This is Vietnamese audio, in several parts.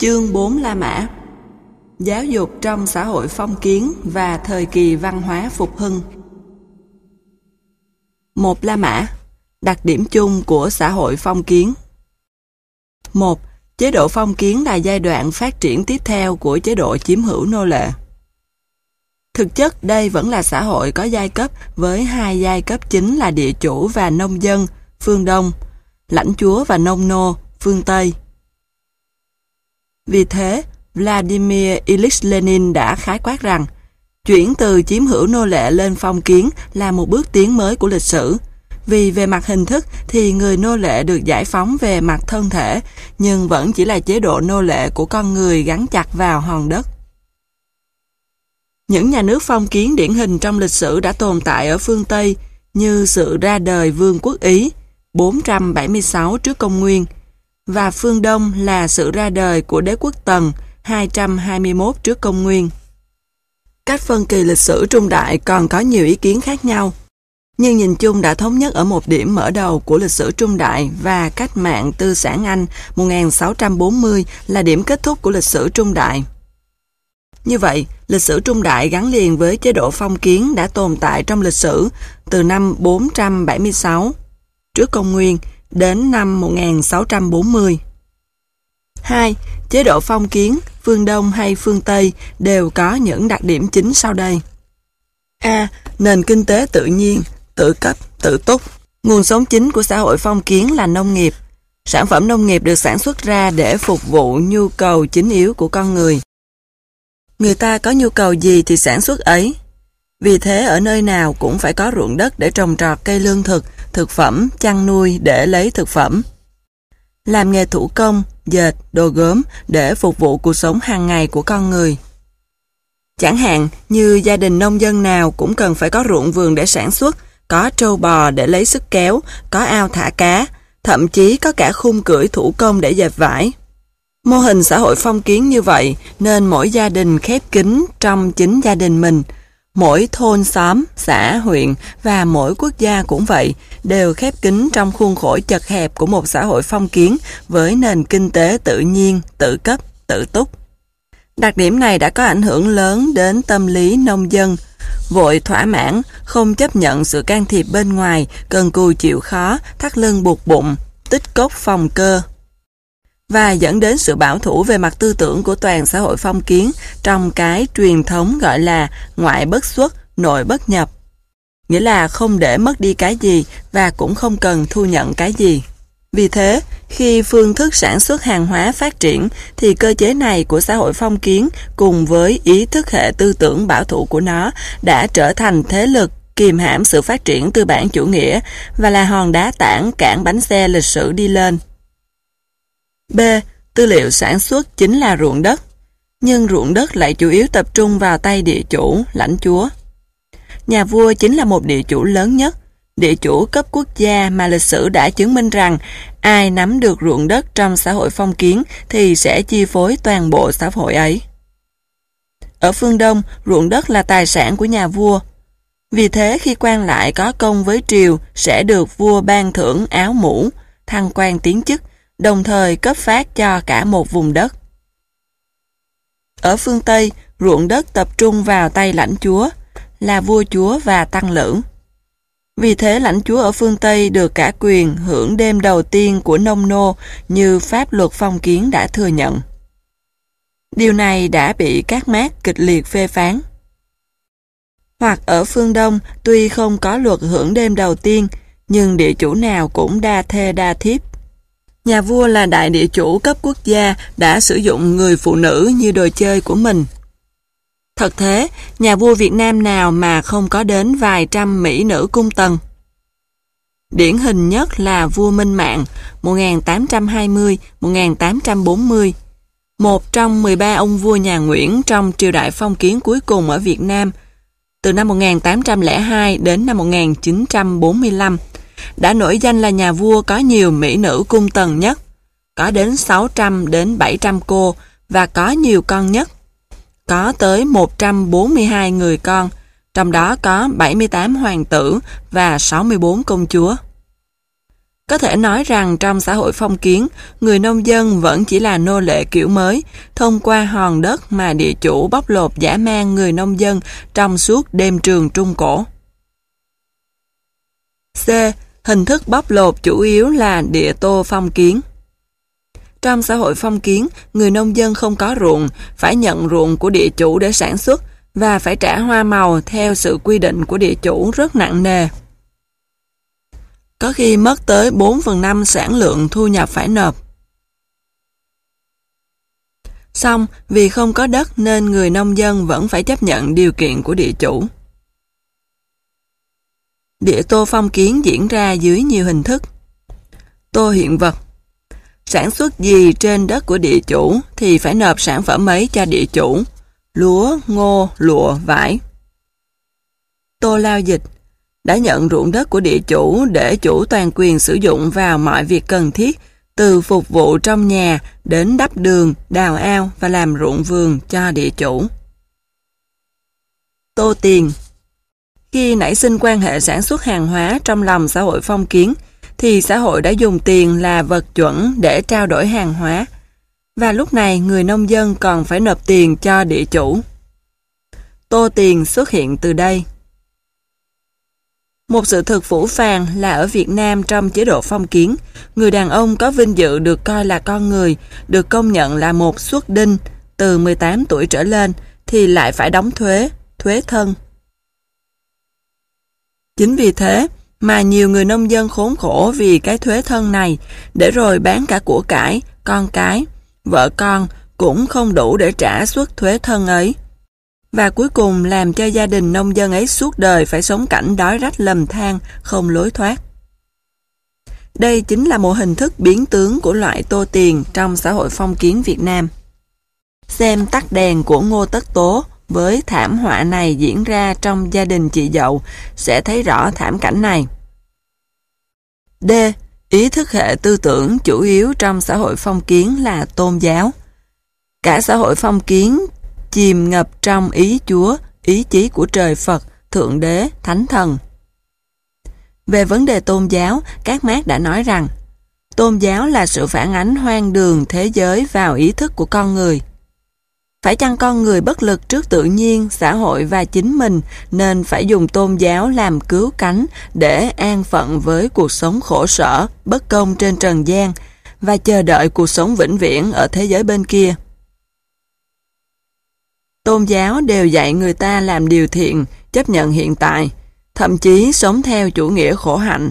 Chương 4 La Mã. Giáo dục trong xã hội phong kiến và thời kỳ văn hóa phục hưng. 1. La Mã. Đặc điểm chung của xã hội phong kiến. 1. Chế độ phong kiến là giai đoạn phát triển tiếp theo của chế độ chiếm hữu nô lệ. Thực chất đây vẫn là xã hội có giai cấp với hai giai cấp chính là địa chủ và nông dân, phương Đông, lãnh chúa và nông nô, phương Tây. Vì thế, Vladimir Ilyich Lenin đã khái quát rằng chuyển từ chiếm hữu nô lệ lên phong kiến là một bước tiến mới của lịch sử. Vì về mặt hình thức thì người nô lệ được giải phóng về mặt thân thể, nhưng vẫn chỉ là chế độ nô lệ của con người gắn chặt vào hòn đất. Những nhà nước phong kiến điển hình trong lịch sử đã tồn tại ở phương Tây như sự ra đời Vương quốc Ý 476 trước công nguyên và phương Đông là sự ra đời của đế quốc Tần 221 trước công nguyên. Cách phân kỳ lịch sử trung đại còn có nhiều ý kiến khác nhau, nhưng nhìn chung đã thống nhất ở một điểm mở đầu của lịch sử trung đại và cách mạng tư sản Anh 1640 là điểm kết thúc của lịch sử trung đại. Như vậy, lịch sử trung đại gắn liền với chế độ phong kiến đã tồn tại trong lịch sử từ năm 476 trước công nguyên đến năm 1640. 2. Chế độ phong kiến, phương Đông hay phương Tây đều có những đặc điểm chính sau đây. A. Nền kinh tế tự nhiên, tự cấp, tự túc. Nguồn sống chính của xã hội phong kiến là nông nghiệp. Sản phẩm nông nghiệp được sản xuất ra để phục vụ nhu cầu chính yếu của con người. Người ta có nhu cầu gì thì sản xuất ấy. Vì thế ở nơi nào cũng phải có ruộng đất để trồng trọt cây lương thực, thực phẩm, chăn nuôi để lấy thực phẩm. Làm nghề thủ công, dệt, đồ gốm để phục vụ cuộc sống hàng ngày của con người. Chẳng hạn như gia đình nông dân nào cũng cần phải có ruộng vườn để sản xuất, có trâu bò để lấy sức kéo, có ao thả cá, thậm chí có cả khung cưỡi thủ công để dệt vải. Mô hình xã hội phong kiến như vậy nên mỗi gia đình khép kín trong chính gia đình mình. Mỗi thôn xóm, xã, huyện và mỗi quốc gia cũng vậy, đều khép kín trong khuôn khổ chật hẹp của một xã hội phong kiến với nền kinh tế tự nhiên, tự cấp, tự túc. Đặc điểm này đã có ảnh hưởng lớn đến tâm lý nông dân, vội thỏa mãn, không chấp nhận sự can thiệp bên ngoài, cần cù chịu khó, thắt lưng buộc bụng, tích cốc phòng cơ, và dẫn đến sự bảo thủ về mặt tư tưởng của toàn xã hội phong kiến trong cái truyền thống gọi là ngoại bất xuất, nội bất nhập. Nghĩa là không để mất đi cái gì và cũng không cần thu nhận cái gì. Vì thế, khi phương thức sản xuất hàng hóa phát triển thì cơ chế này của xã hội phong kiến cùng với ý thức hệ tư tưởng bảo thủ của nó đã trở thành thế lực kìm hãm sự phát triển tư bản chủ nghĩa và là hòn đá tảng cản bánh xe lịch sử đi lên. B. Tư liệu sản xuất chính là ruộng đất, nhưng ruộng đất lại chủ yếu tập trung vào tay địa chủ, lãnh chúa. Nhà vua chính là một địa chủ lớn nhất, địa chủ cấp quốc gia mà lịch sử đã chứng minh rằng ai nắm được ruộng đất trong xã hội phong kiến thì sẽ chi phối toàn bộ xã hội ấy. Ở phương Đông, ruộng đất là tài sản của nhà vua. Vì thế khi quan lại có công với triều sẽ được vua ban thưởng áo mũ, thăng quan tiến chức, đồng thời cấp phát cho cả một vùng đất. Ở phương Tây, ruộng đất tập trung vào tay lãnh chúa, là vua chúa và tăng lữ. Vì thế lãnh chúa ở phương Tây được cả quyền hưởng đêm đầu tiên của nông nô như pháp luật phong kiến đã thừa nhận. Điều này đã bị các Mác kịch liệt phê phán. Hoặc ở phương Đông, tuy không có luật hưởng đêm đầu tiên, nhưng địa chủ nào cũng đa thê đa thiếp. Nhà vua là đại địa chủ cấp quốc gia đã sử dụng người phụ nữ như đồ chơi của mình. Thật thế, nhà vua Việt Nam nào mà không có đến vài trăm mỹ nữ cung tần. Điển hình nhất là vua Minh Mạng 1820-1840, một trong 13 ông vua nhà Nguyễn trong triều đại phong kiến cuối cùng ở Việt Nam, từ năm 1802 đến năm 1945. Đã nổi danh là nhà vua có nhiều mỹ nữ cung tần nhất, có đến 600 đến 700 cô và có nhiều con nhất. Có tới 142 người con, trong đó có 78 hoàng tử và 64 công chúa. Có thể nói rằng trong xã hội phong kiến, người nông dân vẫn chỉ là nô lệ kiểu mới, thông qua hòn đất mà địa chủ bóc lột dã man người nông dân trong suốt đêm trường Trung Cổ. C. Hình thức bóc lột chủ yếu là địa tô phong kiến. Trong xã hội phong kiến, người nông dân không có ruộng, phải nhận ruộng của địa chủ để sản xuất và phải trả hoa màu theo sự quy định của địa chủ rất nặng nề. Có khi mất tới 4/5 sản lượng thu nhập phải nộp. Song, vì không có đất nên người nông dân vẫn phải chấp nhận điều kiện của địa chủ. Địa tô phong kiến diễn ra dưới nhiều hình thức. Tô hiện vật. Sản xuất gì trên đất của địa chủ thì phải nộp sản phẩm ấy cho địa chủ: lúa, ngô, lụa, vải. Tô lao dịch. Đã nhận ruộng đất của địa chủ để chủ toàn quyền sử dụng vào mọi việc cần thiết, từ phục vụ trong nhà đến đắp đường, đào ao và làm ruộng vườn cho địa chủ. Tô tiền. Khi nảy sinh quan hệ sản xuất hàng hóa trong lòng xã hội phong kiến, thì xã hội đã dùng tiền là vật chuẩn để trao đổi hàng hóa, và lúc này người nông dân còn phải nộp tiền cho địa chủ. Tô tiền xuất hiện từ đây. Một sự thực phũ phàng là ở Việt Nam trong chế độ phong kiến, người đàn ông có vinh dự được coi là con người, được công nhận là một xuất đinh từ 18 tuổi trở lên, thì lại phải đóng thuế, thuế thân. Chính vì thế mà nhiều người nông dân khốn khổ vì cái thuế thân này, để rồi bán cả của cải, con cái, vợ con cũng không đủ để trả suất thuế thân ấy. Và cuối cùng làm cho gia đình nông dân ấy suốt đời phải sống cảnh đói rách lầm than, không lối thoát. Đây chính là một hình thức biến tướng của loại tô tiền trong xã hội phong kiến Việt Nam. Xem tắt đèn của Ngô Tất Tố với thảm họa này diễn ra trong gia đình chị dậu sẽ thấy rõ thảm cảnh này. D. Ý thức hệ tư tưởng chủ yếu trong xã hội phong kiến là tôn giáo. Cả xã hội phong kiến chìm ngập trong ý Chúa, ý chí của trời Phật, Thượng Đế, Thánh Thần. Về vấn đề tôn giáo, các Mác đã nói rằng tôn giáo là sự phản ánh hoang đường thế giới vào ý thức của con người. Phải chăng con người bất lực trước tự nhiên, xã hội và chính mình nên phải dùng tôn giáo làm cứu cánh để an phận với cuộc sống khổ sở, bất công trên trần gian và chờ đợi cuộc sống vĩnh viễn ở thế giới bên kia. Tôn giáo đều dạy người ta làm điều thiện, chấp nhận hiện tại, thậm chí sống theo chủ nghĩa khổ hạnh.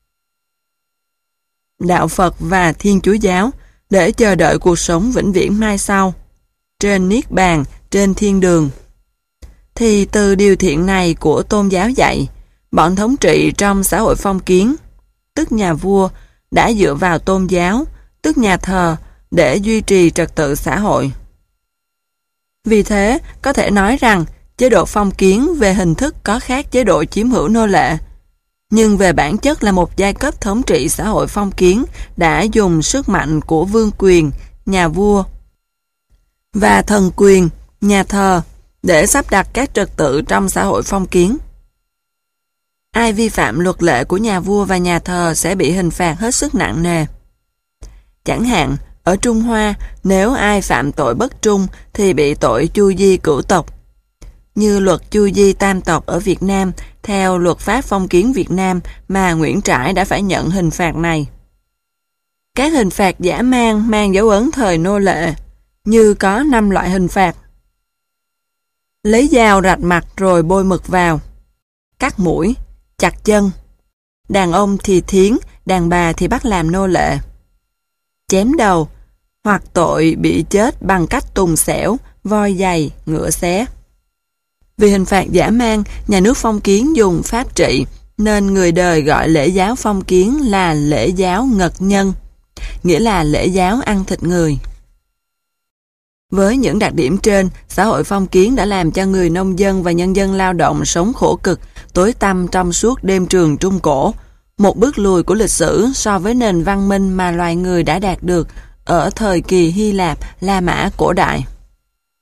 Đạo Phật và Thiên Chúa giáo để chờ đợi cuộc sống vĩnh viễn mai sau, trên Niết Bàn, trên thiên đường. Thì từ điều thiện này của tôn giáo dạy, bọn thống trị trong xã hội phong kiến, tức nhà vua, đã dựa vào tôn giáo, tức nhà thờ, để duy trì trật tự xã hội. Vì thế, có thể nói rằng chế độ phong kiến về hình thức có khác chế độ chiếm hữu nô lệ, nhưng về bản chất là một giai cấp thống trị xã hội phong kiến đã dùng sức mạnh của vương quyền, nhà vua, và thần quyền, nhà thờ, để sắp đặt các trật tự trong xã hội phong kiến. Ai vi phạm luật lệ của nhà vua và nhà thờ sẽ bị hình phạt hết sức nặng nề. Chẳng hạn, ở Trung Hoa, nếu ai phạm tội bất trung thì bị tội chu di cửu tộc. Như luật chu di tam tộc ở Việt Nam, theo luật pháp phong kiến Việt Nam mà Nguyễn Trãi đã phải nhận hình phạt này. Các hình phạt dã man mang dấu ấn thời nô lệ, như có 5 loại hình phạt. Lấy dao rạch mặt rồi bôi mực vào. Cắt mũi, chặt chân. Đàn ông thì thiến, đàn bà thì bắt làm nô lệ. Chém đầu, hoặc tội bị chết bằng cách tùng xẻo, voi giày, ngựa xé. Vì hình phạt dã man, nhà nước phong kiến dùng pháp trị, nên người đời gọi lễ giáo phong kiến là lễ giáo ngật nhân, nghĩa là lễ giáo ăn thịt người. Với những đặc điểm trên, xã hội phong kiến đã làm cho người nông dân và nhân dân lao động sống khổ cực, tối tăm trong suốt đêm trường Trung Cổ, một bước lùi của lịch sử so với nền văn minh mà loài người đã đạt được ở thời kỳ Hy Lạp, La Mã cổ đại.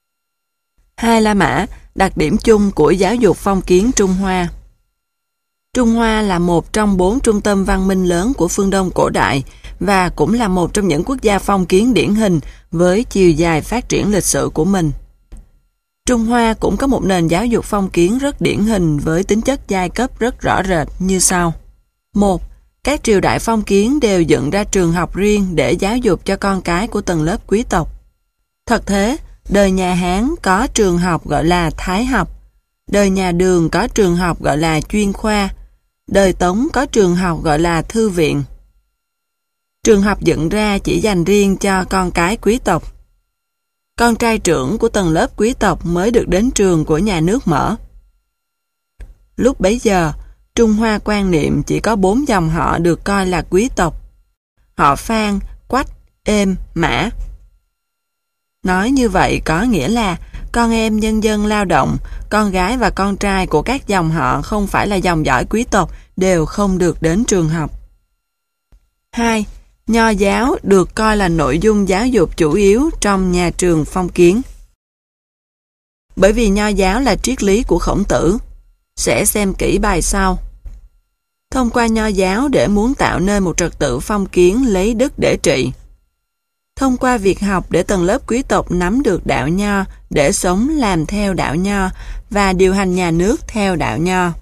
Hai La Mã, đặc điểm chung của giáo dục phong kiến Trung Hoa. Trung Hoa là một trong 4 trung tâm văn minh lớn của phương Đông cổ đại và cũng là một trong những quốc gia phong kiến điển hình với chiều dài phát triển lịch sử của mình. Trung Hoa cũng có một nền giáo dục phong kiến rất điển hình với tính chất giai cấp rất rõ rệt như sau. 1. Các triều đại phong kiến đều dựng ra trường học riêng để giáo dục cho con cái của tầng lớp quý tộc. Thật thế, đời nhà Hán có trường học gọi là Thái học, đời nhà Đường có trường học gọi là chuyên khoa, đời Tống có trường học gọi là thư viện. Trường học dựng ra chỉ dành riêng cho con cái quý tộc. Con trai trưởng của tầng lớp quý tộc mới được đến trường của nhà nước mở. Lúc bấy giờ, Trung Hoa quan niệm chỉ có 4 dòng họ được coi là quý tộc: họ Phan, Quách, Êm, Mã. Nói như vậy có nghĩa là con em nhân dân lao động, con gái và con trai của các dòng họ không phải là dòng dõi quý tộc đều không được đến trường học. 2. Nho giáo được coi là nội dung giáo dục chủ yếu trong nhà trường phong kiến. Bởi vì nho giáo là triết lý của Khổng Tử. Sẽ xem kỹ bài sau. Thông qua nho giáo để muốn tạo nên một trật tự phong kiến lấy đức để trị. Thông qua việc học để tầng lớp quý tộc nắm được đạo nho để sống làm theo đạo nho và điều hành nhà nước theo đạo nho.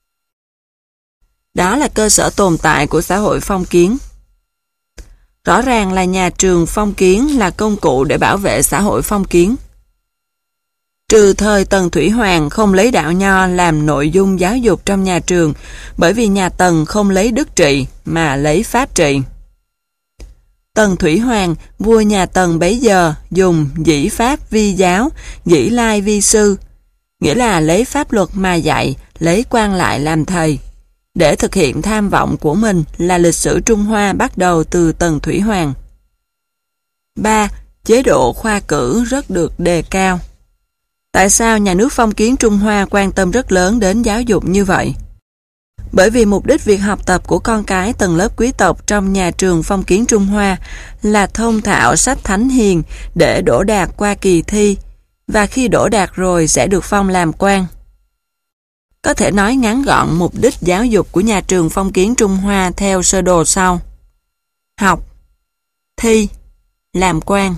Đó là cơ sở tồn tại của xã hội phong kiến. Rõ ràng là nhà trường phong kiến là công cụ để bảo vệ xã hội phong kiến. Trừ thời Tần Thủy Hoàng không lấy đạo nho làm nội dung giáo dục trong nhà trường, bởi vì nhà Tần không lấy đức trị mà lấy pháp trị. Tần Thủy Hoàng, vua nhà Tần bấy giờ, dùng dĩ pháp vi giáo, dĩ lai vi sư, nghĩa là lấy pháp luật mà dạy, lấy quan lại làm thầy. Để thực hiện tham vọng của mình là lịch sử Trung Hoa bắt đầu từ Tần Thủy Hoàng. 3. Chế độ khoa cử rất được đề cao. Tại sao nhà nước phong kiến Trung Hoa quan tâm rất lớn đến giáo dục như vậy? Bởi vì mục đích việc học tập của con cái tầng lớp quý tộc trong nhà trường phong kiến Trung Hoa là thông thạo sách thánh hiền để đỗ đạt qua kỳ thi, và khi đỗ đạt rồi sẽ được phong làm quan. Có thể nói ngắn gọn mục đích giáo dục của nhà trường phong kiến Trung Hoa theo sơ đồ sau: học, thi, làm quan.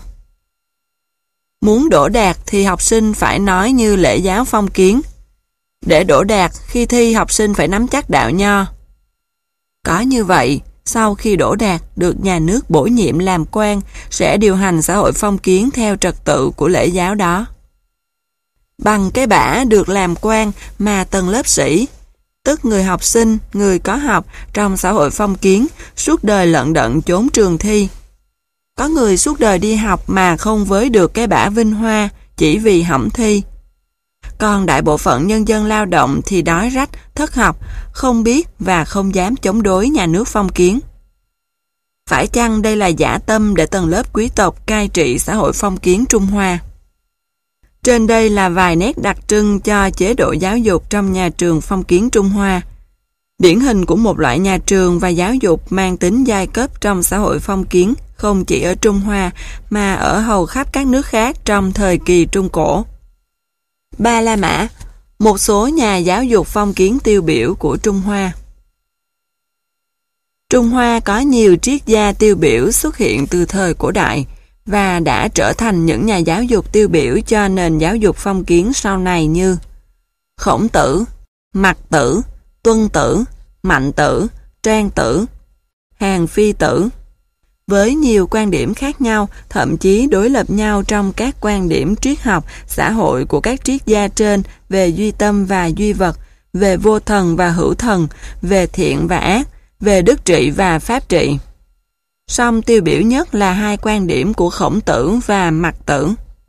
Muốn đỗ đạt thì học sinh phải nói như lễ giáo phong kiến. Để đỗ đạt, khi thi học sinh phải nắm chắc đạo nho. Có như vậy, sau khi đỗ đạt được nhà nước bổ nhiệm làm quan, sẽ điều hành xã hội phong kiến theo trật tự của lễ giáo đó. Bằng cái bả được làm quan mà tầng lớp sĩ, tức người học sinh, người có học trong xã hội phong kiến, suốt đời lận đận trốn trường thi. Có người suốt đời đi học mà không với được cái bả vinh hoa chỉ vì hỏng thi. Còn đại bộ phận nhân dân lao động thì đói rách, thất học, không biết và không dám chống đối nhà nước phong kiến. Phải chăng đây là dã tâm để tầng lớp quý tộc cai trị xã hội phong kiến Trung Hoa? Trên đây là vài nét đặc trưng cho chế độ giáo dục trong nhà trường phong kiến Trung Hoa. Điển hình của một loại nhà trường và giáo dục mang tính giai cấp trong xã hội phong kiến không chỉ ở Trung Hoa mà ở hầu khắp các nước khác trong thời kỳ Trung Cổ. Ba La Mã, một số nhà giáo dục phong kiến tiêu biểu của Trung Hoa. Trung Hoa có nhiều triết gia tiêu biểu xuất hiện từ thời cổ đại và đã trở thành những nhà giáo dục tiêu biểu cho nền giáo dục phong kiến sau này như Khổng Tử, Mặc Tử, Tuân Tử, Mạnh Tử, Trang Tử, Hàn Phi Tử. Với nhiều quan điểm khác nhau, thậm chí đối lập nhau trong các quan điểm triết học, xã hội của các triết gia trên về duy tâm và duy vật, về vô thần và hữu thần, về thiện và ác, về đức trị và pháp trị. Song tiêu biểu nhất là hai quan điểm của Khổng Tử và Mặc Tử.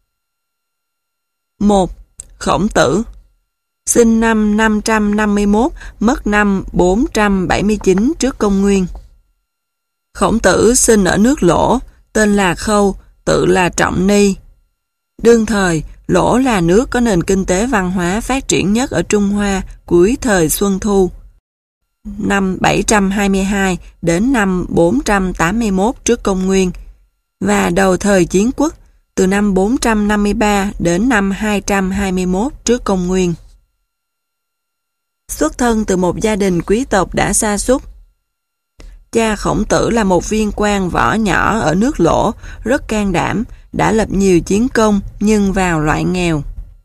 1. Khổng Tử, sinh năm 551, mất năm 479 trước công nguyên. Khổng Tử sinh ở nước Lỗ, tên là Khâu, tự là Trọng Ni. Đương thời, Lỗ là nước có nền kinh tế văn hóa phát triển nhất ở Trung Hoa cuối thời Xuân Thu, năm 722 đến năm 481 trước công nguyên, và đầu thời Chiến Quốc, từ năm 453 đến năm 221 trước công nguyên. Xuất thân từ một gia đình quý tộc đã sa sút. Cha Khổng Tử là một viên quan võ nhỏ ở nước Lỗ, rất can đảm, đã lập nhiều chiến công nhưng vào loại nghèo.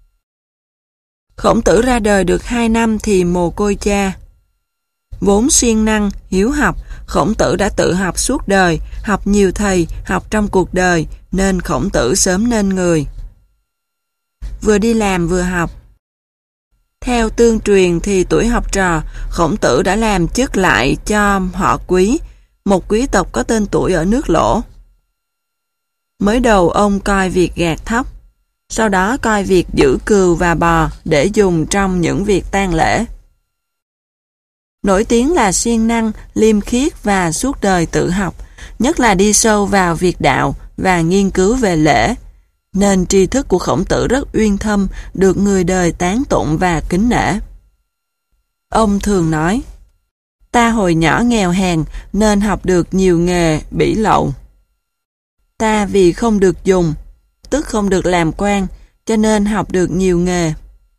Khổng Tử ra đời được 2 năm thì mồ côi cha. Vốn siêng năng, hiếu học, Khổng Tử đã tự học suốt đời, học nhiều thầy, học trong cuộc đời, nên Khổng Tử sớm nên người. Vừa đi làm vừa học. Theo tương truyền thì tuổi học trò, Khổng Tử đã làm chức lại cho họ Quý, một quý tộc có tên tuổi ở nước Lỗ. Mới đầu ông coi việc gạt thóc, sau đó coi việc giữ cừu và bò để dùng trong những việc tang lễ. Nổi tiếng là siêng năng, liêm khiết và suốt đời tự học, nhất là đi sâu vào việc đạo và nghiên cứu về lễ, nên tri thức của Khổng Tử rất uyên thâm, được người đời tán tụng và kính nể. Ông thường nói, ta hồi nhỏ nghèo hèn nên học được nhiều nghề bỉ lậu. Ta vì không được dùng, tức không được làm quan, cho nên học được nhiều nghề.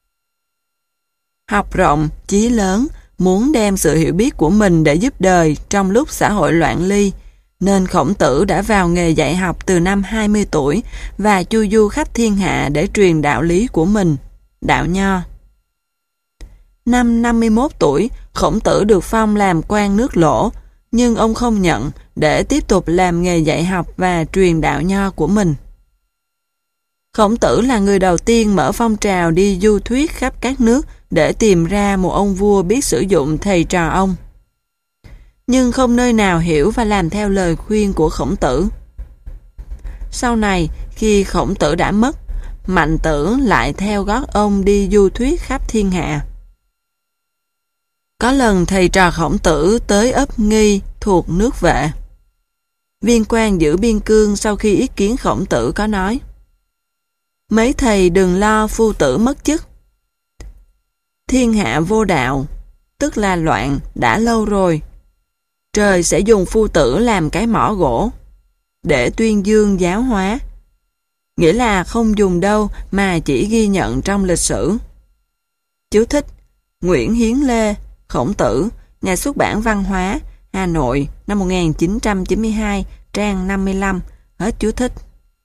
Học rộng, chí lớn, muốn đem sự hiểu biết của mình để giúp đời trong lúc xã hội loạn ly, nên Khổng Tử đã vào nghề dạy học từ năm 20 tuổi và chu du khắp thiên hạ để truyền đạo lý của mình, đạo Nho. Năm 51 tuổi, Khổng Tử được phong làm quan nước Lỗ, nhưng ông không nhận để tiếp tục làm nghề dạy học và truyền đạo Nho của mình. Khổng Tử là người đầu tiên mở phong trào đi du thuyết khắp các nước để tìm ra một ông vua biết sử dụng thầy trò ông. Nhưng không nơi nào hiểu và làm theo lời khuyên của Khổng Tử. Sau này, khi Khổng Tử đã mất, Mạnh Tử lại theo gót ông đi du thuyết khắp thiên hạ. Có lần thầy trò Khổng Tử tới ấp Nghi thuộc nước Vệ. Viên quan giữ biên cương sau khi ý kiến Khổng Tử có nói, mấy thầy đừng lo phu tử mất chức. Thiên hạ vô đạo, tức là loạn, đã lâu rồi. Trời sẽ dùng phu tử làm cái mỏ gỗ, để tuyên dương giáo hóa. Nghĩa là không dùng đâu mà chỉ ghi nhận trong lịch sử. Chú thích: Nguyễn Hiến Lê, Khổng Tử, Nhà xuất bản Văn hóa, Hà Nội, năm 1992, trang 55, hết chú thích.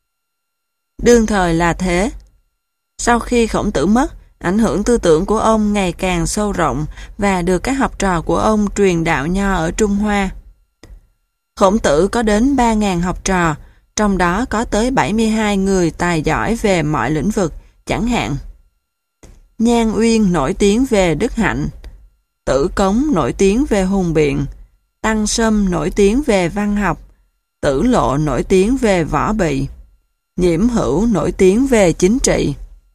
Đương thời là thế. Sau khi Khổng Tử mất, ảnh hưởng tư tưởng của ông ngày càng sâu rộng và được các học trò của ông truyền đạo Nho ở Trung Hoa. Khổng Tử có đến 3.000 học trò, trong đó có tới 72 người tài giỏi về mọi lĩnh vực, chẳng hạn Nhan Uyên nổi tiếng về đức hạnh, Tử Cống nổi tiếng về hùng biện, Tăng Sâm nổi tiếng về văn học, Tử Lộ nổi tiếng về võ bị, Nhiễm Hữu nổi tiếng về chính trị,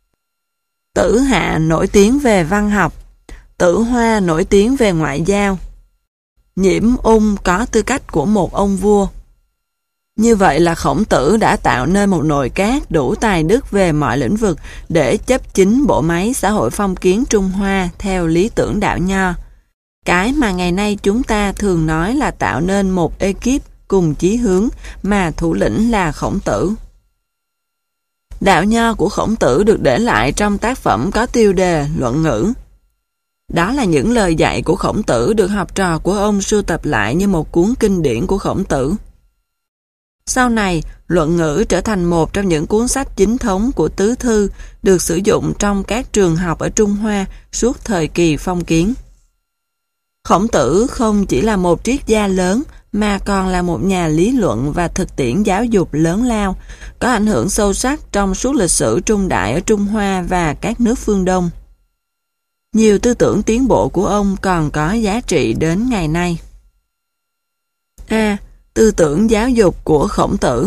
Tử Hạ nổi tiếng về văn học, Tử Hoa nổi tiếng về ngoại giao. Nhiễm Ung có tư cách của một ông vua. Như vậy là Khổng Tử đã tạo nên một nội các đủ tài đức về mọi lĩnh vực để chấp chính bộ máy xã hội phong kiến Trung Hoa theo lý tưởng đạo Nho. Cái mà ngày nay chúng ta thường nói là tạo nên một ekip cùng chí hướng mà thủ lĩnh là Khổng Tử. Đạo Nho của Khổng Tử được để lại trong tác phẩm có tiêu đề Luận Ngữ. Đó là những lời dạy của Khổng Tử được học trò của ông sưu tập lại như một cuốn kinh điển của Khổng Tử. Sau này, Luận Ngữ trở thành một trong những cuốn sách chính thống của tứ thư được sử dụng trong các trường học ở Trung Hoa suốt thời kỳ phong kiến. Khổng Tử không chỉ là một triết gia lớn mà còn là một nhà lý luận và thực tiễn giáo dục lớn lao, có ảnh hưởng sâu sắc trong suốt lịch sử trung đại ở Trung Hoa và các nước phương Đông. Nhiều tư tưởng tiến bộ của ông còn có giá trị đến ngày nay. A. Tư tưởng giáo dục của Khổng Tử.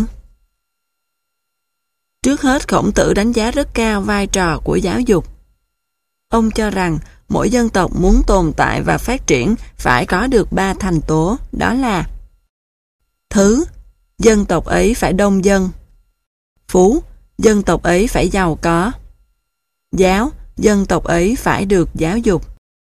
Trước hết, Khổng Tử đánh giá rất cao vai trò của giáo dục. Ông cho rằng mỗi dân tộc muốn tồn tại và phát triển phải có được 3 thành tố, đó là thứ, dân tộc ấy phải đông dân; phú, dân tộc ấy phải giàu có; giáo, dân tộc ấy phải được giáo dục.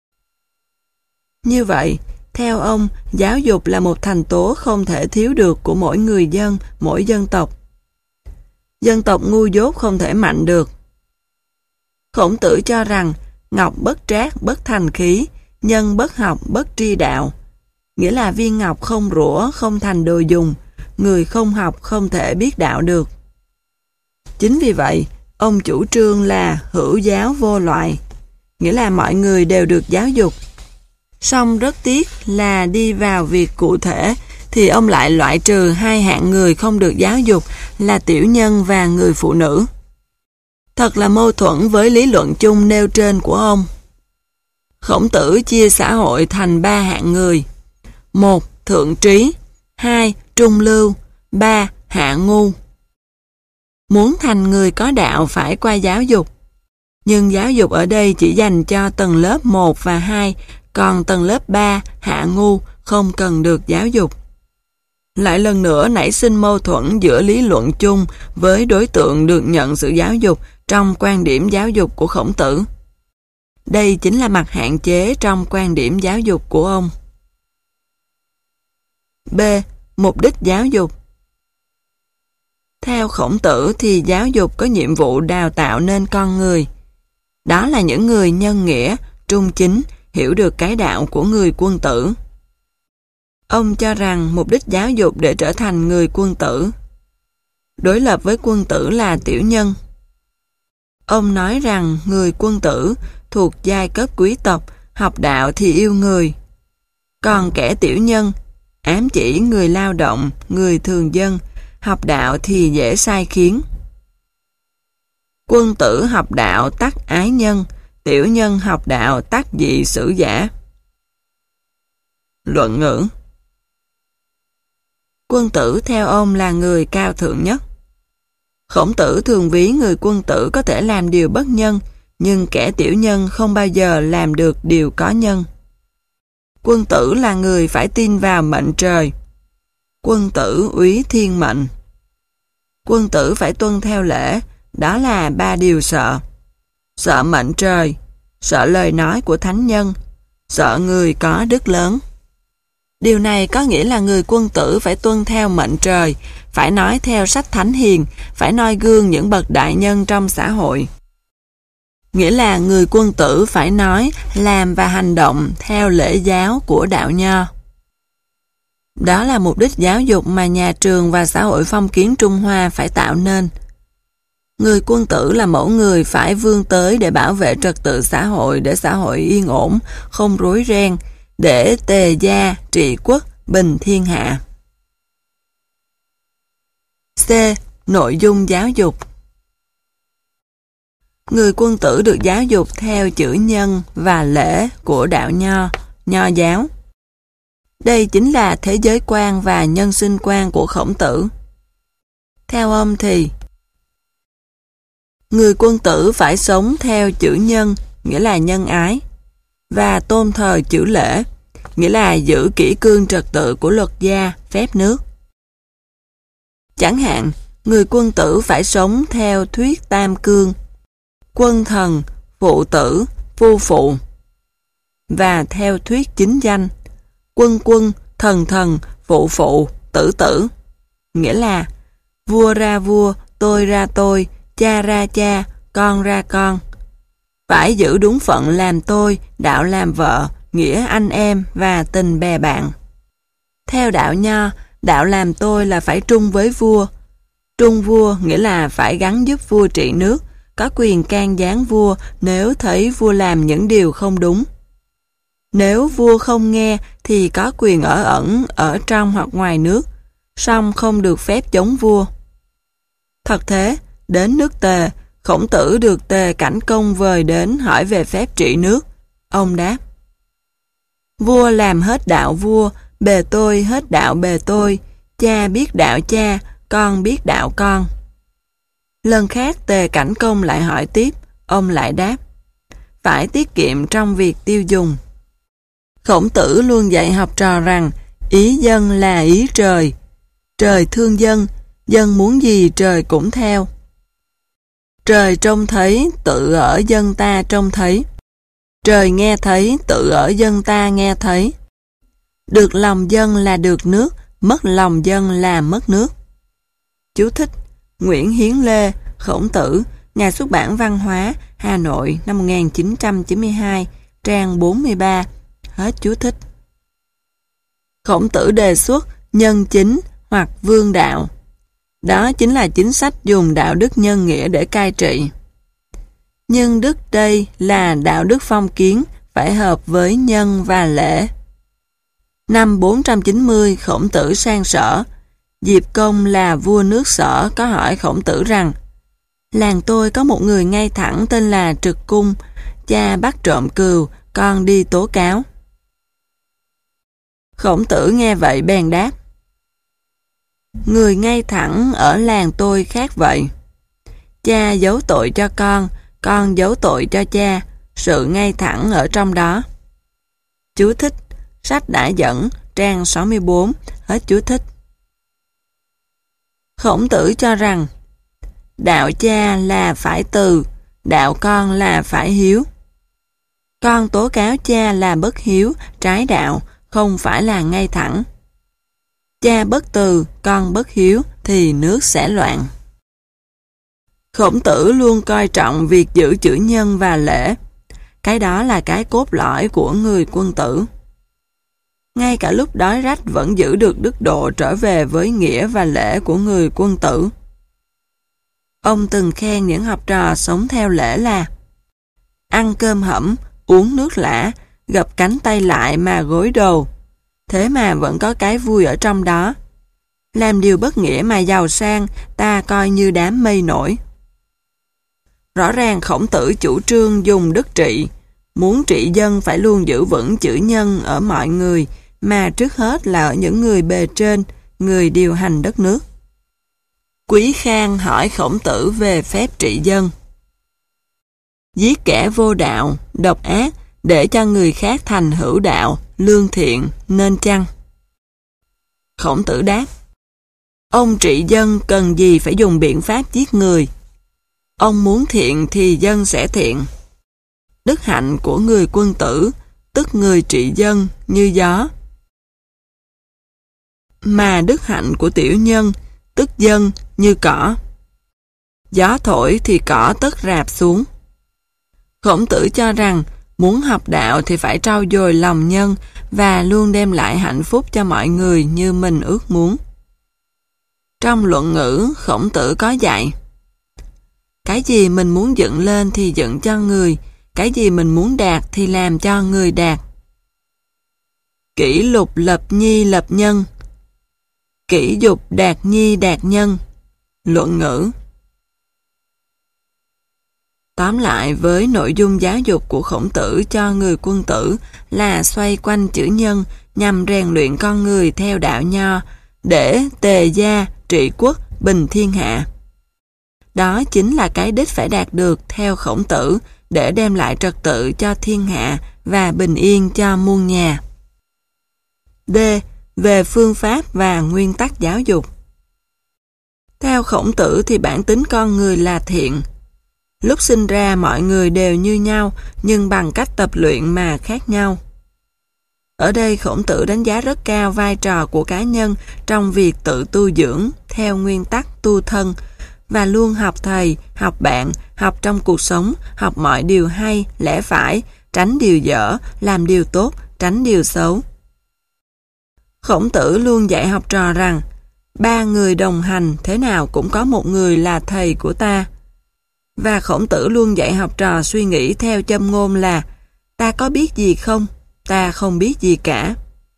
Như vậy, theo ông, giáo dục là một thành tố không thể thiếu được của mỗi người dân, mỗi dân tộc. Dân tộc ngu dốt không thể mạnh được. Khổng Tử cho rằng ngọc bất trác bất thành khí, nhân bất học bất tri đạo, nghĩa là viên ngọc không rũa không thành đồ dùng, người không học không thể biết đạo được. Chính vì vậy, ông chủ trương là hữu giáo vô loại, nghĩa là mọi người đều được giáo dục. Song rất tiếc là đi vào việc cụ thể thì ông lại loại trừ hai hạng người không được giáo dục là tiểu nhân và người phụ nữ. Thật là mâu thuẫn với lý luận chung nêu trên của ông. Khổng Tử chia xã hội thành ba hạng người: 1. Thượng trí, 2. Trung lưu, 3. Hạ ngu. Muốn thành người có đạo phải qua giáo dục. Nhưng giáo dục ở đây chỉ dành cho tầng lớp 1 và 2, còn tầng lớp 3, hạ ngu, không cần được giáo dục. Lại lần nữa nảy sinh mâu thuẫn giữa lý luận chung với đối tượng được nhận sự giáo dục trong quan điểm giáo dục của Khổng Tử. Đây chính là mặt hạn chế trong quan điểm giáo dục của ông. B. Mục đích giáo dục. Theo Khổng Tử thì giáo dục có nhiệm vụ đào tạo nên con người. Đó là những người nhân nghĩa, trung chính, hiểu được cái đạo của người quân tử. Ông cho rằng mục đích giáo dục để trở thành người quân tử. Đối lập với quân tử là tiểu nhân. Ông nói rằng người quân tử thuộc giai cấp quý tộc, học đạo thì yêu người. Còn kẻ tiểu nhân, ám chỉ người lao động, người thường dân, học đạo thì dễ sai khiến. Quân tử học đạo tắc ái nhân, tiểu nhân học đạo tắc dị sử giả. Luận ngữ. Quân tử theo ông là người cao thượng nhất. Khổng Tử thường ví người quân tử có thể làm điều bất nhân, nhưng kẻ tiểu nhân không bao giờ làm được điều có nhân. Quân tử là người phải tin vào mệnh trời. Quân tử úy thiên mệnh. Quân tử phải tuân theo lễ, đó là ba điều sợ. Sợ mệnh trời, sợ lời nói của thánh nhân, sợ người có đức lớn. Điều này có nghĩa là người quân tử phải tuân theo mệnh trời, phải nói theo sách thánh hiền, phải noi gương những bậc đại nhân trong xã hội. Nghĩa là người quân tử phải nói, làm và hành động theo lễ giáo của đạo Nho. Đó là mục đích giáo dục mà nhà trường và xã hội phong kiến Trung Hoa phải tạo nên. Người quân tử là mẫu người phải vươn tới để bảo vệ trật tự xã hội, để xã hội yên ổn, không rối ren, để tề gia, trị quốc, bình thiên hạ. C. Nội dung giáo dục. Người quân tử được giáo dục theo chữ nhân và lễ của đạo Nho, Nho giáo. Đây chính là thế giới quan và nhân sinh quan của Khổng Tử. Theo ông thì người quân tử phải sống theo chữ nhân, nghĩa là nhân ái, và tôn thờ chữ lễ, nghĩa là giữ kỷ cương trật tự của luật gia, phép nước. Chẳng hạn, người quân tử phải sống theo thuyết tam cương, quân thần, phụ tử, phu phụ, và theo thuyết chính danh, quân quân, thần thần, phụ phụ, tử tử, nghĩa là vua ra vua, tôi ra tôi, cha ra cha, con ra con. Phải giữ đúng phận làm tôi, đạo làm vợ, nghĩa anh em và tình bè bạn. Theo đạo Nho, đạo làm tôi là phải trung với vua. Trung vua nghĩa là phải gắng giúp vua trị nước, có quyền can gián vua nếu thấy vua làm những điều không đúng. Nếu vua không nghe thì có quyền ở ẩn ở trong hoặc ngoài nước, song không được phép chống vua. Thật thế, đến nước Tề, Khổng Tử được Tề Cảnh Công vời đến hỏi về phép trị nước. Ông đáp: vua làm hết đạo vua, bề tôi hết đạo bề tôi, cha biết đạo cha, con biết đạo con. Lần khác Tề Cảnh Công lại hỏi tiếp, ông lại đáp: phải tiết kiệm trong việc tiêu dùng. Khổng Tử luôn dạy học trò rằng ý dân là ý trời. Trời thương dân, dân muốn gì trời cũng theo. Trời trông thấy, tự ở dân ta trông thấy. Trời nghe thấy, tự ở dân ta nghe thấy. Được lòng dân là được nước, mất lòng dân là mất nước. Chú thích: Nguyễn Hiến Lê, Khổng Tử, Nhà xuất bản Văn hóa, Hà Nội, năm 1992, trang 43, Hết chú thích. Khổng Tử đề xuất nhân chính hoặc vương đạo. Đó chính là chính sách dùng đạo đức nhân nghĩa để cai trị. Nhưng đức đây là đạo đức phong kiến, phải hợp với nhân và lễ. Năm 490, Khổng Tử sang Sở. Diệp Công là vua nước Sở có hỏi Khổng Tử rằng: làng tôi có một người ngay thẳng tên là Trực Cung, cha bắt trộm cừu, con đi tố cáo. Khổng Tử nghe vậy bèn đáp: người ngay thẳng ở làng tôi khác vậy. Cha giấu tội cho con giấu tội cho cha, sự ngay thẳng ở trong đó. Chú thích: sách đã dẫn, trang 64, hết chú thích. Khổng Tử cho rằng đạo cha là phải từ, đạo con là phải hiếu. Con tố cáo cha là bất hiếu, trái đạo, không phải là ngay thẳng. Cha bất từ, con bất hiếu thì nước sẽ loạn. Khổng Tử luôn coi trọng việc giữ chữ nhân và lễ. Cái đó là cái cốt lõi của người quân tử. Ngay cả lúc đói rách vẫn giữ được đức độ trở về với nghĩa và lễ của người quân tử. Ông từng khen những học trò sống theo lễ là: ăn cơm hẩm, uống nước lã, gập cánh tay lại mà gối đầu. Thế mà vẫn có cái vui ở trong đó. Làm điều bất nghĩa mà giàu sang, ta coi như đám mây nổi. Rõ ràng Khổng Tử chủ trương dùng đức trị. Muốn trị dân phải luôn giữ vững chữ nhân ở mọi người, mà trước hết là ở những người bề trên, người điều hành đất nước. Quý Khang hỏi Khổng Tử về phép trị dân. Giết kẻ vô đạo, độc ác, để cho người khác thành hữu đạo, lương thiện, nên chăng? Khổng Tử đáp: ông trị dân cần gì phải dùng biện pháp giết người? Ông muốn thiện thì dân sẽ thiện. Đức hạnh của người quân tử, tức người trị dân, như gió. Mà đức hạnh của tiểu nhân, tức dân, như cỏ. Gió thổi thì cỏ tất rạp xuống. Khổng Tử cho rằng muốn học đạo thì phải trau dồi lòng nhân và luôn đem lại hạnh phúc cho mọi người như mình ước muốn. Trong Luận Ngữ, Khổng Tử có dạy: cái gì mình muốn dựng lên thì dựng cho người, cái gì mình muốn đạt thì làm cho người đạt. Kỷ lục lập nhi lập nhân, kỷ dục đạt nhi đạt nhân. Luận Ngữ. Tóm lại, với nội dung giáo dục của Khổng Tử cho người quân tử là xoay quanh chữ nhân nhằm rèn luyện con người theo đạo Nho để tề gia, trị quốc, bình thiên hạ. Đó chính là cái đích phải đạt được theo Khổng Tử để đem lại trật tự cho thiên hạ và bình yên cho muôn nhà. D. Về phương pháp và nguyên tắc giáo dục. Theo Khổng Tử thì bản tính con người là thiện. Lúc sinh ra mọi người đều như nhau, nhưng bằng cách tập luyện mà khác nhau. Ở đây Khổng Tử đánh giá rất cao vai trò của cá nhân trong việc tự tu dưỡng theo nguyên tắc tu thân, và luôn học thầy, học bạn, học trong cuộc sống, học mọi điều hay, lẽ phải, tránh điều dở, làm điều tốt, tránh điều xấu. Khổng Tử luôn dạy học trò rằng, 3 người đồng hành thế nào cũng có một người là thầy của ta. Và Khổng Tử luôn dạy học trò suy nghĩ theo châm ngôn là, ta có biết gì không? Ta không biết gì cả.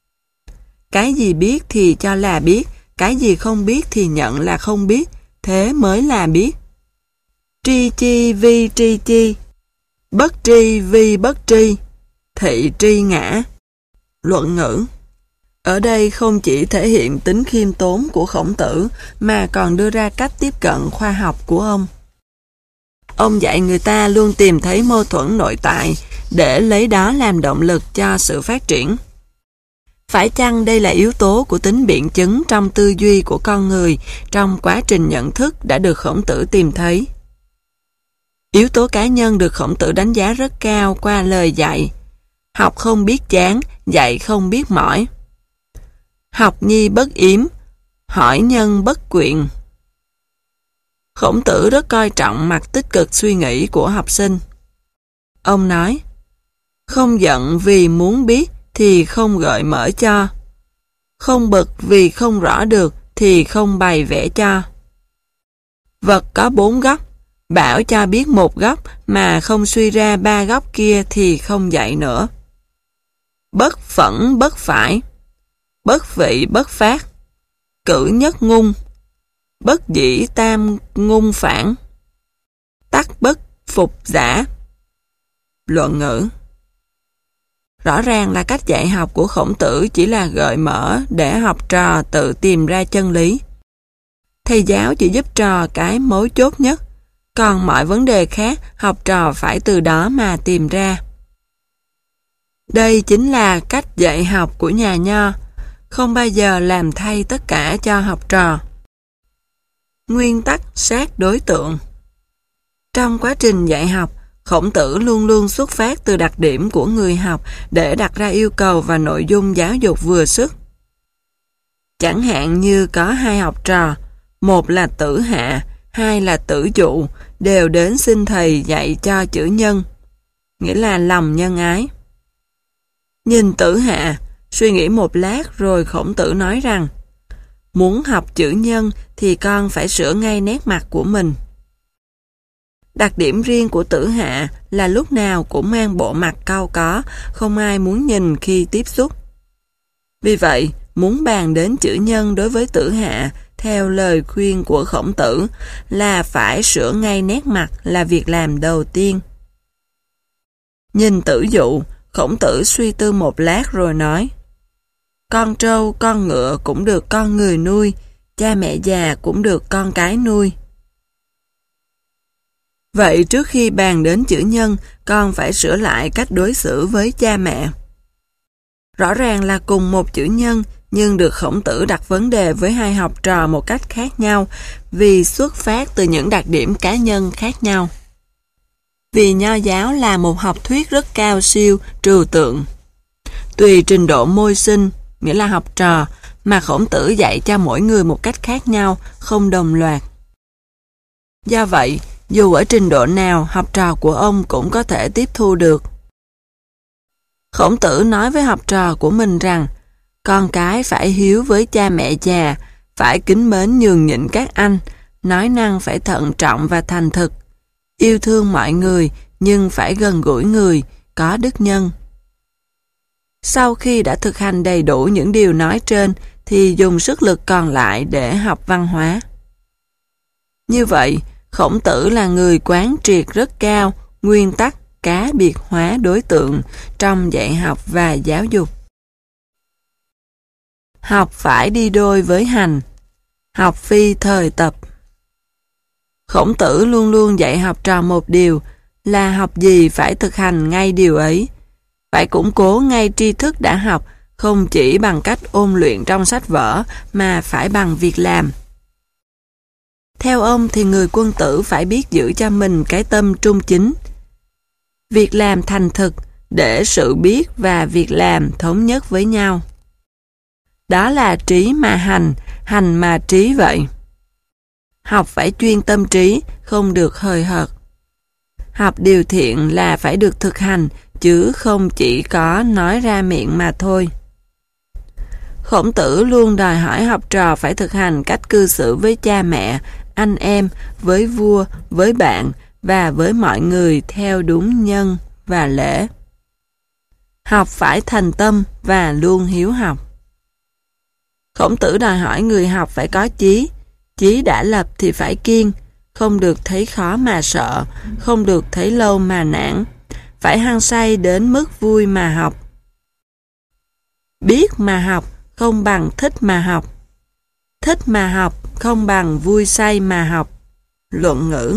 Cái gì biết thì cho là biết, cái gì không biết thì nhận là không biết, thế mới là biết. Tri chi vi tri chi, bất tri vi bất tri, thị tri ngã. Luận Ngữ. Ở đây không chỉ thể hiện tính khiêm tốn của Khổng Tử mà còn đưa ra cách tiếp cận khoa học của ông. Ông dạy người ta luôn tìm thấy mâu thuẫn nội tại để lấy đó làm động lực cho sự phát triển. Phải chăng đây là yếu tố của tính biện chứng trong tư duy của con người trong quá trình nhận thức đã được Khổng Tử tìm thấy? Yếu tố cá nhân được Khổng Tử đánh giá rất cao qua lời dạy: học không biết chán, dạy không biết mỏi. Học nhi bất yếm, hỏi nhân bất quyện. Khổng Tử rất coi trọng mặt tích cực suy nghĩ của học sinh. Ông nói, không giận vì muốn biết, thì không gợi mở cho. Không bực vì không rõ được thì không bày vẽ cho. Vật có 4 góc, bảo cho biết một góc mà không suy ra 3 góc kia thì không dạy nữa. Bất phẫn bất phải, bất vị bất phát, cử nhất ngung, bất dĩ tam ngung phản, tắc bất phục giả. Luận ngữ. Rõ ràng là cách dạy học của Khổng Tử chỉ là gợi mở để học trò tự tìm ra chân lý. Thầy giáo chỉ giúp trò cái mấu chốt nhất, còn mọi vấn đề khác học trò phải từ đó mà tìm ra. Đây chính là cách dạy học của nhà Nho, không bao giờ làm thay tất cả cho học trò. Nguyên tắc sát đối tượng. Trong quá trình dạy học, Khổng Tử luôn luôn xuất phát từ đặc điểm của người học để đặt ra yêu cầu và nội dung giáo dục vừa sức. Chẳng hạn như có 2 học trò, một là Tử Hạ, 2 là Tử Dụ, đều đến xin thầy dạy cho chữ nhân, nghĩa là lòng nhân ái. Nhìn Tử Hạ, suy nghĩ một lát rồi Khổng Tử nói rằng, muốn học chữ nhân thì con phải sửa ngay nét mặt của mình. Đặc điểm riêng của Tử Hạ là lúc nào cũng mang bộ mặt cau có, không ai muốn nhìn khi tiếp xúc. Vì vậy, muốn bàn đến chữ nhân đối với Tử Hạ, theo lời khuyên của Khổng Tử, là phải sửa ngay nét mặt là việc làm đầu tiên. Nhìn Tử Dụ, Khổng Tử suy tư một lát rồi nói, con trâu, con ngựa cũng được con người nuôi, cha mẹ già cũng được con cái nuôi. Vậy trước khi bàn đến chữ nhân, con phải sửa lại cách đối xử với cha mẹ. Rõ ràng là cùng một chữ nhân, nhưng được Khổng Tử đặt vấn đề với 2 học trò một cách khác nhau, vì xuất phát từ những đặc điểm cá nhân khác nhau. Vì Nho giáo là một học thuyết rất cao siêu, trừu tượng. Tùy trình độ môi sinh, nghĩa là học trò, mà Khổng Tử dạy cho mỗi người một cách khác nhau, không đồng loạt. Do vậy, dù ở trình độ nào, học trò của ông cũng có thể tiếp thu được. Khổng Tử nói với học trò của mình rằng, con cái phải hiếu với cha mẹ già, phải kính mến nhường nhịn các anh, nói năng phải thận trọng và thành thực, yêu thương mọi người nhưng phải gần gũi người, có đức nhân. Sau khi đã thực hành đầy đủ những điều nói trên, thì dùng sức lực còn lại để học văn hóa. Như vậy, Khổng Tử là người quán triệt rất cao nguyên tắc cá biệt hóa đối tượng trong dạy học và giáo dục. Học phải đi đôi với hành, học phi thời tập. Khổng Tử luôn luôn dạy học trò một điều là học gì phải thực hành ngay điều ấy, phải củng cố ngay tri thức đã học, không chỉ bằng cách ôn luyện trong sách vở mà phải bằng việc làm. Theo ông thì người quân tử phải biết giữ cho mình cái tâm trung chính, việc làm thành thực để sự biết và việc làm thống nhất với nhau. Đó là trí mà hành mà trí vậy. Học phải chuyên tâm trí, không được hời hợt. Học điều thiện là phải được thực hành, chứ không chỉ có nói ra miệng mà thôi. Khổng Tử luôn đòi hỏi học trò phải thực hành cách cư xử với cha mẹ, anh em, với vua, với bạn và với mọi người theo đúng nhân và lễ. Học phải thành tâm và luôn hiếu học. Khổng Tử đòi hỏi người học phải có chí, chí đã lập thì phải kiên, không được thấy khó mà sợ, không được thấy lâu mà nản, phải hăng say đến mức vui mà học. Biết mà học không bằng thích mà học, thích mà học không bằng vui say mà học. Luận ngữ.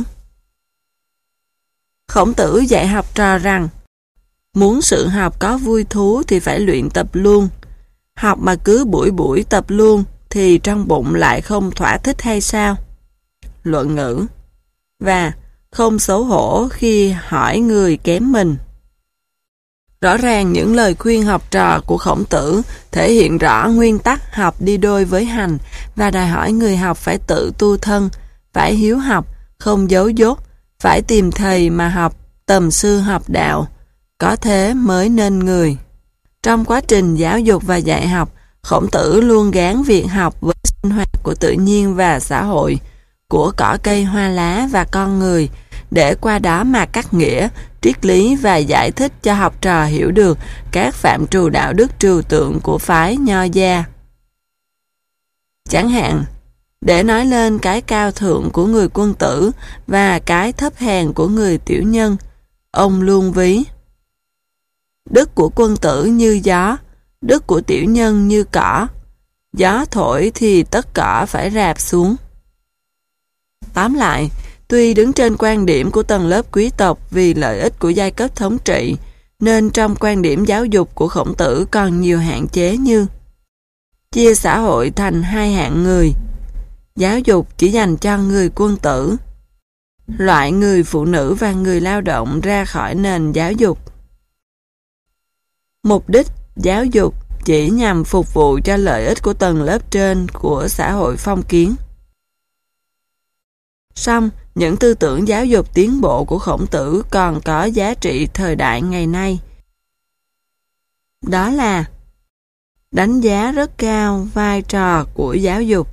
Khổng Tử dạy học trò rằng, muốn sự học có vui thú thì phải luyện tập luôn. Học mà cứ buổi buổi tập luôn thì trong bụng lại không thỏa thích hay sao? Luận ngữ. Và không xấu hổ khi hỏi người kém mình. Rõ ràng những lời khuyên học trò của Khổng Tử thể hiện rõ nguyên tắc học đi đôi với hành và đòi hỏi người học phải tự tu thân, phải hiếu học, không giấu dốt, phải tìm thầy mà học, tầm sư học đạo, có thế mới nên người. Trong quá trình giáo dục và dạy học, Khổng Tử luôn gán việc học với sinh hoạt của tự nhiên và xã hội, của cỏ cây hoa lá và con người, để qua đó mà cắt nghĩa, triết lý và giải thích cho học trò hiểu được các phạm trù đạo đức trừu tượng của phái Nho gia. Chẳng hạn, để nói lên cái cao thượng của người quân tử và cái thấp hèn của người tiểu nhân, ông luôn ví: đức của quân tử như gió, đức của tiểu nhân như cỏ. Gió thổi thì tất cỏ phải rạp xuống. Tóm lại, tuy đứng trên quan điểm của tầng lớp quý tộc vì lợi ích của giai cấp thống trị, nên trong quan điểm giáo dục của Khổng Tử còn nhiều hạn chế như: chia xã hội thành hai hạng người, giáo dục chỉ dành cho người quân tử, loại người phụ nữ và người lao động ra khỏi nền giáo dục. Mục đích giáo dục chỉ nhằm phục vụ cho lợi ích của tầng lớp trên của xã hội phong kiến. Song, những tư tưởng giáo dục tiến bộ của Khổng Tử còn có giá trị thời đại ngày nay. Đó là đánh giá rất cao vai trò của giáo dục,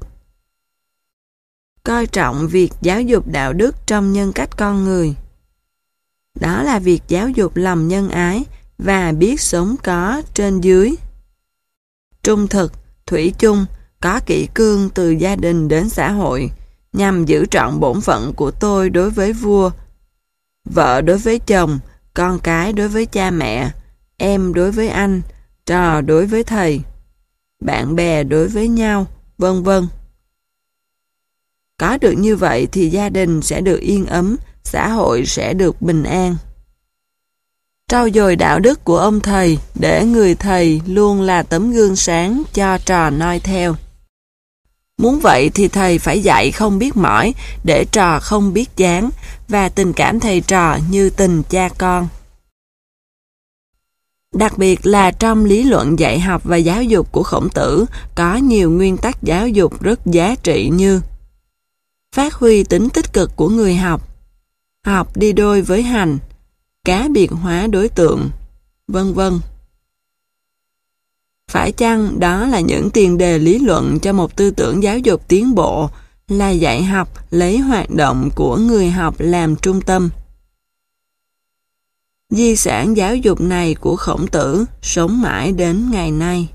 coi trọng việc giáo dục đạo đức trong nhân cách con người. Đó là việc giáo dục lòng nhân ái và biết sống có trên dưới. Trung thực, thủy chung, có kỷ cương từ gia đình đến xã hội, nhằm giữ trọn bổn phận của tôi đối với vua, vợ đối với chồng, con cái đối với cha mẹ, em đối với anh, trò đối với thầy, bạn bè đối với nhau, vân vân. Có được như vậy thì gia đình sẽ được yên ấm, xã hội sẽ được bình an. Trau dồi đạo đức của ông thầy để người thầy luôn là tấm gương sáng cho trò noi theo. Muốn vậy thì thầy phải dạy không biết mỏi để trò không biết chán, và tình cảm thầy trò như tình cha con. Đặc biệt là trong lý luận dạy học và giáo dục của Khổng Tử có nhiều nguyên tắc giáo dục rất giá trị như: phát huy tính tích cực của người học, học đi đôi với hành, cá biệt hóa đối tượng, vân vân. Phải chăng đó là những tiền đề lý luận cho một tư tưởng giáo dục tiến bộ, là dạy học lấy hoạt động của người học làm trung tâm? Di sản giáo dục này của Khổng Tử sống mãi đến ngày nay.